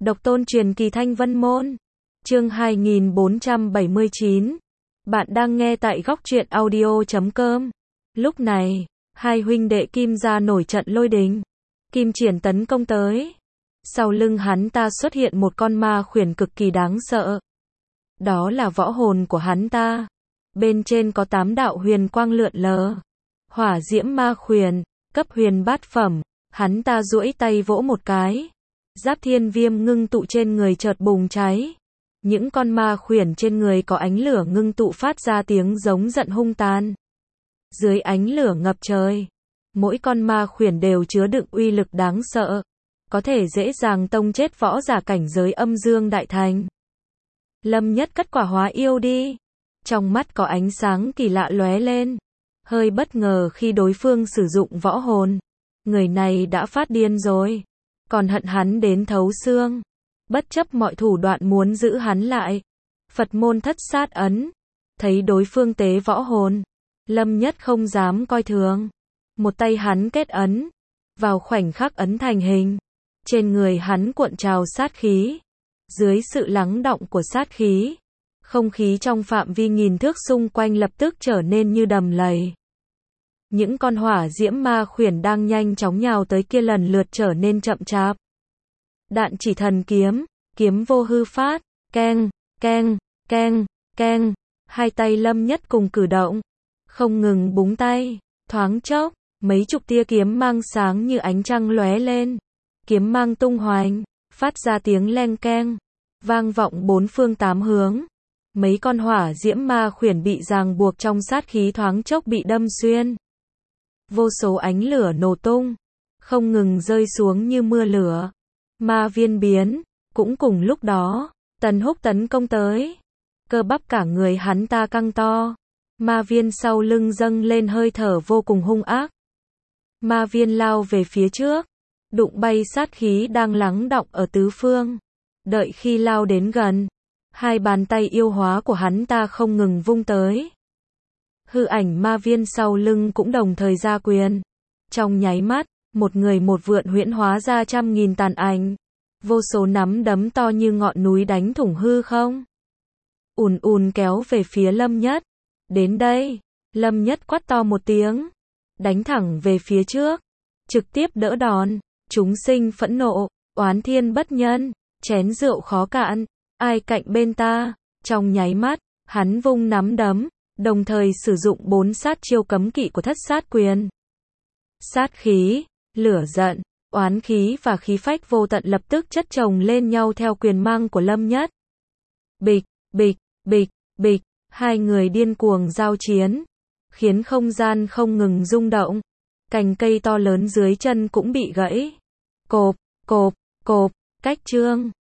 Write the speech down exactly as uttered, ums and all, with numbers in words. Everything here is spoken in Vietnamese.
Độc tôn truyền kỳ Thanh Vân Môn. Chương hai nghìn bốn trăm bảy mươi chín. Bạn đang nghe tại góc truyện audio chấm com. Lúc này, hai huynh đệ Kim gia nổi trận lôi đình. Kim Triển tấn công tới. Sau lưng hắn ta xuất hiện một con ma khuyển cực kỳ đáng sợ. Đó là võ hồn của hắn ta. Bên trên có tám đạo huyền quang lượn lờ. Hỏa diễm ma khuyển, cấp huyền bát phẩm. Hắn ta duỗi tay vỗ một cái. Giáp thiên viêm ngưng tụ trên người chợt bùng cháy. Những con ma khuyển trên người có ánh lửa ngưng tụ phát ra tiếng giống giận hung tàn. Dưới ánh lửa ngập trời, mỗi con ma khuyển đều chứa đựng uy lực đáng sợ, có thể dễ dàng tông chết võ giả cảnh giới âm dương đại thành. Lâm Nhất cất quả hóa yêu đi. Trong mắt có ánh sáng kỳ lạ lóe lên. Hơi bất ngờ khi đối phương sử dụng võ hồn. Người này đã phát điên rồi. Còn hận hắn đến thấu xương. Bất chấp mọi thủ đoạn muốn giữ hắn lại. Phật môn thất sát ấn. Thấy đối phương tế võ hồn. Lâm Nhất không dám coi thường. Một tay hắn kết ấn. Vào khoảnh khắc ấn thành hình. Trên người hắn cuộn trào sát khí. Dưới sự lắng động của sát khí, không khí trong phạm vi nghìn thước xung quanh lập tức trở nên như đầm lầy. Những con hỏa diễm ma khuyển đang nhanh chóng nhào tới kia lần lượt trở nên chậm chạp. Đạn chỉ thần kiếm, kiếm vô hư phát, keng, keng, keng, keng. Hai tay Lâm Nhất cùng cử động, không ngừng búng tay, thoáng chốc, mấy chục tia kiếm mang sáng như ánh trăng lóe lên. Kiếm mang tung hoành, phát ra tiếng leng keng, vang vọng bốn phương tám hướng. Mấy con hỏa diễm ma khuyển bị ràng buộc trong sát khí thoáng chốc bị đâm xuyên. Vô số ánh lửa nổ tung, không ngừng rơi xuống như mưa lửa. Ma viên biến, cũng cùng lúc đó, Tần Húc tấn công tới. Cơ bắp cả người hắn ta căng to. Ma viên sau lưng dâng lên hơi thở vô cùng hung ác. Ma viên lao về phía trước, đụng bay sát khí đang lắng đọng ở tứ phương. Đợi khi lao đến gần, hai bàn tay yêu hóa của hắn ta không ngừng vung tới. Hư ảnh ma viên sau lưng cũng đồng thời ra quyền. Trong nháy mắt, một người một vượn huyễn hóa ra trăm nghìn tàn ảnh. Vô số nắm đấm to như ngọn núi đánh thủng hư không. Ùn ùn kéo về phía Lâm Nhất. Đến đây, Lâm Nhất quát to một tiếng. Đánh thẳng về phía trước. Trực tiếp đỡ đòn. Chúng sinh phẫn nộ, oán thiên bất nhân, chén rượu khó cạn, ai cạnh bên ta. Trong nháy mắt, hắn vung nắm đấm, đồng thời sử dụng bốn sát chiêu cấm kỵ của thất sát quyền. Sát khí, lửa giận, oán khí và khí phách vô tận lập tức chất chồng lên nhau theo quyền mang của Lâm Nhất. Bịch, bịch, bịch, bịch, hai người điên cuồng giao chiến, khiến không gian không ngừng rung động. Cành cây to lớn dưới chân cũng bị gãy. Cộp, cộp, cộp, cách chương.